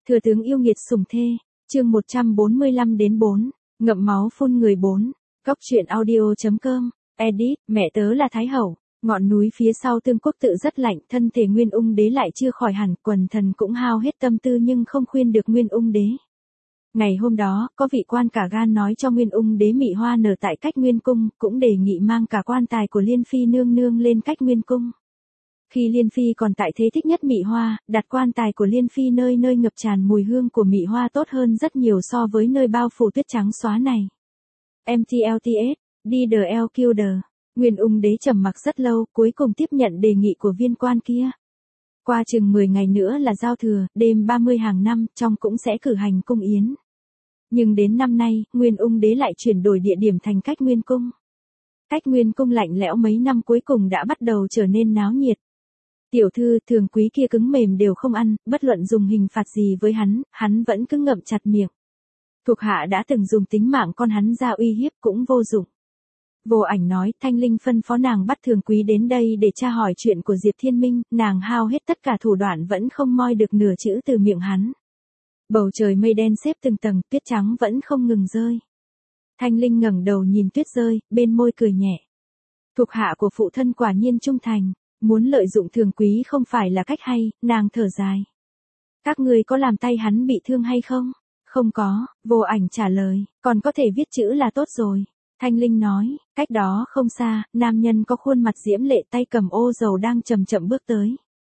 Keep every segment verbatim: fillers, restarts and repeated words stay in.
Thừa tướng yêu nghiệt sủng thê, chương một trăm bốn mươi lăm đến bốn, ngậm máu phun người bốn, Cóc truyện audio.com, edit, mẹ tớ là Thái Hậu, ngọn núi phía sau Tương Quốc tự rất lạnh, thân thể Nguyên Ung Đế lại chưa khỏi hẳn, quần thần cũng hao hết tâm tư nhưng không khuyên được Nguyên Ung Đế. Ngày hôm đó, có vị quan cả gan nói cho Nguyên Ung Đế Mị Hoa nở tại Cách Nguyên Cung, cũng đề nghị mang cả quan tài của Liên Phi nương nương lên Cách Nguyên Cung. Khi Liên Phi còn tại thế thích nhất Mị Hoa, đặt quan tài của Liên Phi nơi nơi ngập tràn mùi hương của Mị Hoa tốt hơn rất nhiều so với nơi bao phủ tuyết trắng xóa này. em tê lờ tê ét, đi the el killed. Nguyên Ung Đế trầm mặc rất lâu, cuối cùng tiếp nhận đề nghị của viên quan kia. Qua chừng mười ngày nữa là giao thừa, đêm ba mươi hàng năm, trong cũng sẽ cử hành cung yến. Nhưng đến năm nay, Nguyên Ung Đế lại chuyển đổi địa điểm thành Cách Nguyên Cung. Cách Nguyên Cung lạnh lẽo mấy năm cuối cùng đã bắt đầu trở nên náo nhiệt. Tiểu thư, thường quý kia cứng mềm đều không ăn, bất luận dùng hình phạt gì với hắn, hắn vẫn cứ ngậm chặt miệng. Thuộc hạ đã từng dùng tính mạng con hắn ra uy hiếp cũng vô dụng. Vô Ảnh nói, Thanh Linh phân phó nàng bắt thường quý đến đây để tra hỏi chuyện của Diệp Thiên Minh, nàng hao hết tất cả thủ đoạn vẫn không moi được nửa chữ từ miệng hắn. Bầu trời mây đen xếp từng tầng, tuyết trắng vẫn không ngừng rơi. Thanh Linh ngẩng đầu nhìn tuyết rơi, bên môi cười nhẹ. Thuộc hạ của phụ thân quả nhiên trung thành, muốn lợi dụng thường quý không phải là cách hay, nàng thở dài. Các ngươi có làm tay hắn bị thương hay không? Không có, Vô Ảnh trả lời, còn có thể viết chữ là tốt rồi. Thanh Linh nói, cách đó không xa, nam nhân có khuôn mặt diễm lệ tay cầm ô dầu đang chậm chậm bước tới.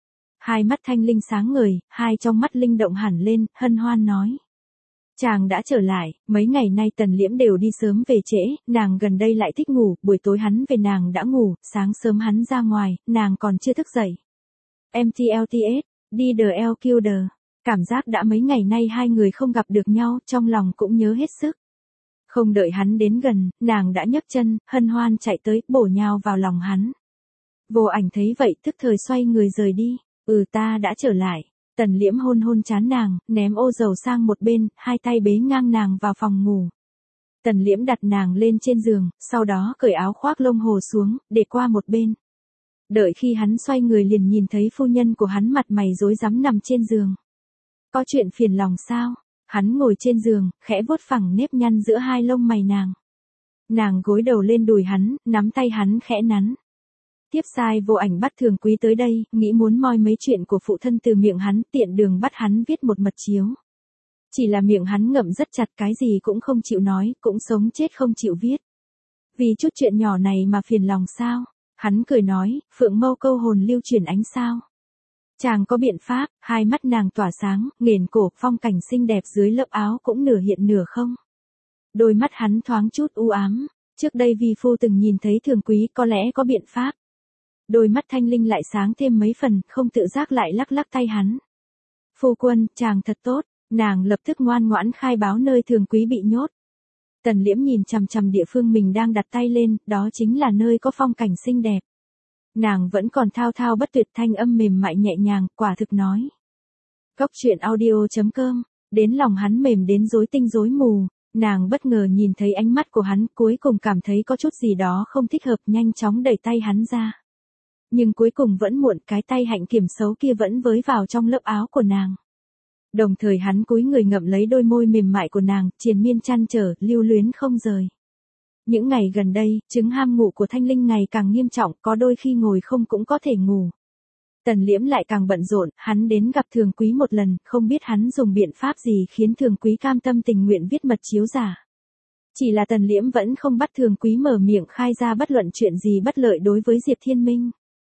Hai mắt Thanh Linh sáng ngời, hai trong mắt linh động hẳn lên, hân hoan nói. Chàng đã trở lại, mấy ngày nay Tần Liễm đều đi sớm về trễ, nàng gần đây lại thích ngủ, buổi tối hắn về nàng đã ngủ, sáng sớm hắn ra ngoài, nàng còn chưa thức dậy. em tê lờ tê ét, đi the el killed. Cảm giác đã mấy ngày nay hai người không gặp được nhau, trong lòng cũng nhớ hết sức. Không đợi hắn đến gần, nàng đã nhấc chân, hân hoan chạy tới, bổ nhào vào lòng hắn. Vô Ảnh thấy vậy tức thời xoay người rời đi, ừ ta đã trở lại. Tần Liễm hôn hôn trán nàng, ném ô dầu sang một bên, hai tay bế ngang nàng vào phòng ngủ. Tần Liễm đặt nàng lên trên giường, sau đó cởi áo khoác lông hồ xuống, để qua một bên. Đợi khi hắn xoay người liền nhìn thấy phu nhân của hắn mặt mày rối rắm nằm trên giường. Có chuyện phiền lòng sao? Hắn ngồi trên giường, khẽ vuốt phẳng nếp nhăn giữa hai lông mày nàng. Nàng gối đầu lên đùi hắn, nắm tay hắn khẽ nắn. Tiếp sai Vô Ảnh bắt thường quý tới đây, nghĩ muốn moi mấy chuyện của phụ thân từ miệng hắn, tiện đường bắt hắn viết một mật chiếu. Chỉ là miệng hắn ngậm rất chặt, cái gì cũng không chịu nói, cũng sống chết không chịu viết. Vì chút chuyện nhỏ này mà phiền lòng sao? Hắn cười nói, phượng mâu câu hồn lưu chuyển ánh sao. Chàng có biện pháp, hai mắt nàng tỏa sáng, nghển cổ, phong cảnh xinh đẹp dưới lớp áo cũng nửa hiện nửa không. Đôi mắt hắn thoáng chút u ám, trước đây vì phu từng nhìn thấy thường quý có lẽ có biện pháp. Đôi mắt Thanh Linh lại sáng thêm mấy phần, không tự giác lại lắc lắc tay hắn. Phu quân, chàng thật tốt, nàng lập tức ngoan ngoãn khai báo nơi thường quý bị nhốt. Tần Liễm nhìn chằm chằm địa phương mình đang đặt tay lên, đó chính là nơi có phong cảnh xinh đẹp. Nàng vẫn còn thao thao bất tuyệt, thanh âm mềm mại nhẹ nhàng, quả thực nói. Cóc truyện audio.com, đến lòng hắn mềm đến rối tinh rối mù, nàng bất ngờ nhìn thấy ánh mắt của hắn, cuối cùng cảm thấy có chút gì đó không thích hợp, nhanh chóng đẩy tay hắn ra. Nhưng cuối cùng vẫn muộn, cái tay hạnh kiểm xấu kia vẫn với vào trong lớp áo của nàng. Đồng thời hắn cúi người ngậm lấy đôi môi mềm mại của nàng, triền miên chăn trở, lưu luyến không rời. Những ngày gần đây, chứng ham ngủ của Thanh Linh ngày càng nghiêm trọng, có đôi khi ngồi không cũng có thể ngủ. Tần Liễm lại càng bận rộn, hắn đến gặp thường quý một lần, không biết hắn dùng biện pháp gì khiến thường quý cam tâm tình nguyện viết mật chiếu giả. Chỉ là Tần Liễm vẫn không bắt thường quý mở miệng khai ra bất luận chuyện gì bất lợi đối với Diệp Thiên Minh.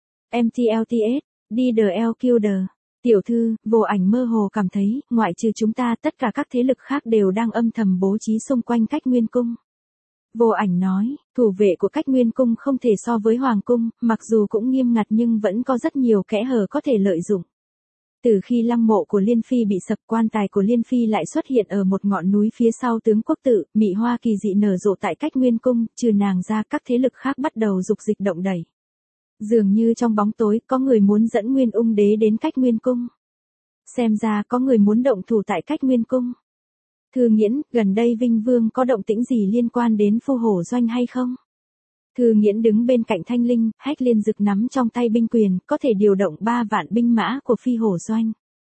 em tê lờ tê ét, đi the el killed. Tiểu thư, Vô Ảnh mơ hồ cảm thấy, ngoại trừ chúng ta, tất cả các thế lực khác đều đang âm thầm bố trí xung quanh Cách Nguyên Cung. Vô Ảnh nói, thủ vệ của Cách Nguyên Cung không thể so với Hoàng Cung, mặc dù cũng nghiêm ngặt nhưng vẫn có rất nhiều kẽ hở có thể lợi dụng. Từ khi lăng mộ của Liên Phi bị sập, quan tài của Liên Phi lại xuất hiện ở một ngọn núi phía sau Tướng Quốc tự, Mị Hoa kỳ dị nở rộ tại Cách Nguyên Cung, trừ nàng ra các thế lực khác bắt đầu dục dịch động đẩy. Dường như trong bóng tối, có người muốn dẫn Nguyên Ung Đế đến Cách Nguyên Cung. Xem ra có người muốn động thủ tại Cách Nguyên Cung. Thư Nghiễn, gần đây Vinh Vương có động tĩnh gì liên quan đến Phu Hổ Doanh hay không? Thư Nghiễn đứng bên cạnh Thanh Linh, Hách Liên Dực nắm trong tay binh quyền, có thể điều động ba vạn binh mã của Phi Hổ Doanh.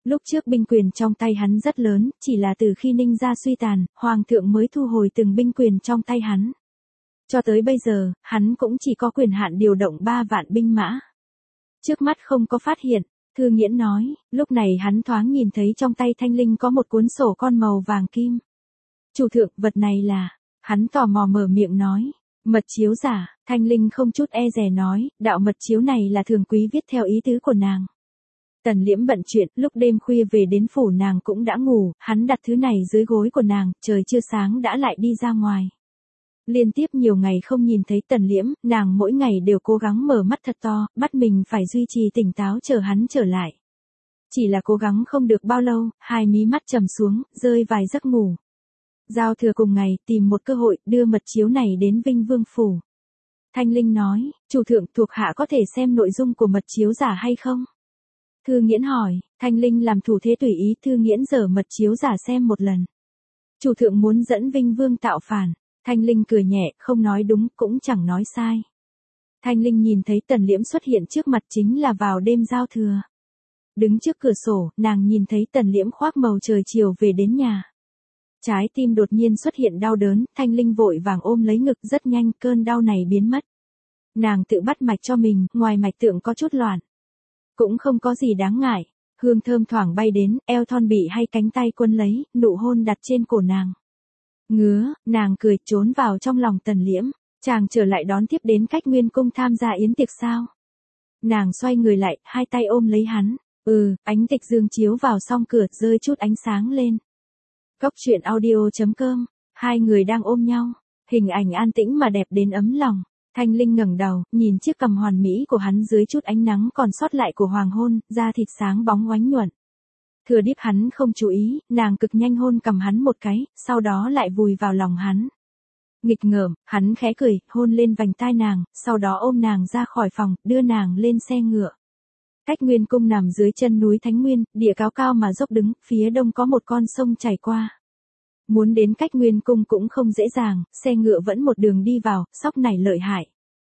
Lúc trước binh quyền trong tay hắn rất lớn, chỉ là từ khi Ninh gia suy tàn, Hoàng thượng mới thu hồi từng binh quyền trong tay hắn. Cho tới bây giờ, hắn cũng chỉ có quyền hạn điều động ba vạn binh mã. Trước mắt không có phát hiện, Thư Nghiễn nói, lúc này hắn thoáng nhìn thấy trong tay Thanh Linh có một cuốn sổ con màu vàng kim. Chủ thượng, vật này là, hắn tò mò mở miệng nói, mật chiếu giả. Thanh Linh không chút e dè nói, đạo mật chiếu này là Thường Quý viết theo ý tứ của nàng. Tần Liễm bận chuyện, lúc đêm khuya về đến phủ nàng cũng đã ngủ, hắn đặt thứ này dưới gối của nàng, trời chưa sáng đã lại đi ra ngoài. Liên tiếp nhiều ngày không nhìn thấy Tần Liễm, nàng mỗi ngày đều cố gắng mở mắt thật to, bắt mình phải duy trì tỉnh táo chờ hắn trở lại. Chỉ là cố gắng không được bao lâu, hai mí mắt trầm xuống, rơi vài giấc ngủ. Giao thừa cùng ngày, tìm một cơ hội, đưa mật chiếu này đến Vinh Vương phủ. Thanh Linh nói, chủ thượng, thuộc hạ có thể xem nội dung của mật chiếu giả hay không? Thư Nghiễn hỏi, Thanh Linh làm thủ thế tùy ý, Thư Nghiễn giở mật chiếu giả xem một lần. Chủ thượng muốn dẫn Vinh Vương tạo phản. Thanh Linh cười nhẹ, không nói đúng, cũng chẳng nói sai. Thanh Linh nhìn thấy Tần Liễm xuất hiện trước mặt chính là vào đêm giao thừa. Đứng trước cửa sổ, nàng nhìn thấy Tần Liễm khoác màu trời chiều về đến nhà. Trái tim đột nhiên xuất hiện đau đớn, Thanh Linh vội vàng ôm lấy ngực, rất nhanh cơn đau này biến mất. Nàng tự bắt mạch cho mình, ngoài mạch tượng có chút loạn. Cũng không có gì đáng ngại, hương thơm thoảng bay đến, eo thon bị hay cánh tay quân lấy, nụ hôn đặt trên cổ nàng. Ngứa, nàng cười trốn vào trong lòng Tần Liễm, chàng trở lại đón tiếp đến Cách Nguyên cung tham gia yến tiệc sao? Nàng xoay người lại, hai tay ôm lấy hắn, ừ, ánh tịch dương chiếu vào song cửa, rơi chút ánh sáng lên. Cốc truyện audio chấm com, hai người đang ôm nhau, hình ảnh an tĩnh mà đẹp đến ấm lòng. Thanh Linh ngẩng đầu, nhìn chiếc cằm hoàn mỹ của hắn dưới chút ánh nắng còn sót lại của hoàng hôn, da thịt sáng bóng oánh nhuận. Thừa Điếp hắn không chú ý, nàng cực nhanh hôn cầm hắn một cái, sau đó lại vùi vào lòng hắn. Nghịch ngợm, hắn khẽ cười, hôn lên vành tai nàng, sau đó ôm nàng ra khỏi phòng, đưa nàng lên xe ngựa. Cách Nguyên cung nằm dưới chân núi Thánh Nguyên, địa cao cao mà dốc đứng, phía đông có một con sông chảy qua. Muốn đến Cách Nguyên cung cũng không dễ dàng, xe ngựa vẫn một đường đi vào, sóc này lợi hại.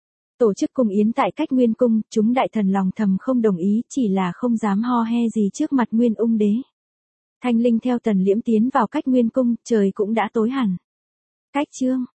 Tổ chức cung yến tại Cách Nguyên cung, chúng đại thần lòng thầm không đồng ý, chỉ là không dám ho he gì trước mặt Nguyên ung đế. Thanh Linh theo Tần Liễm tiến vào Cách Nguyên cung, trời cũng đã tối hẳn. Cách chương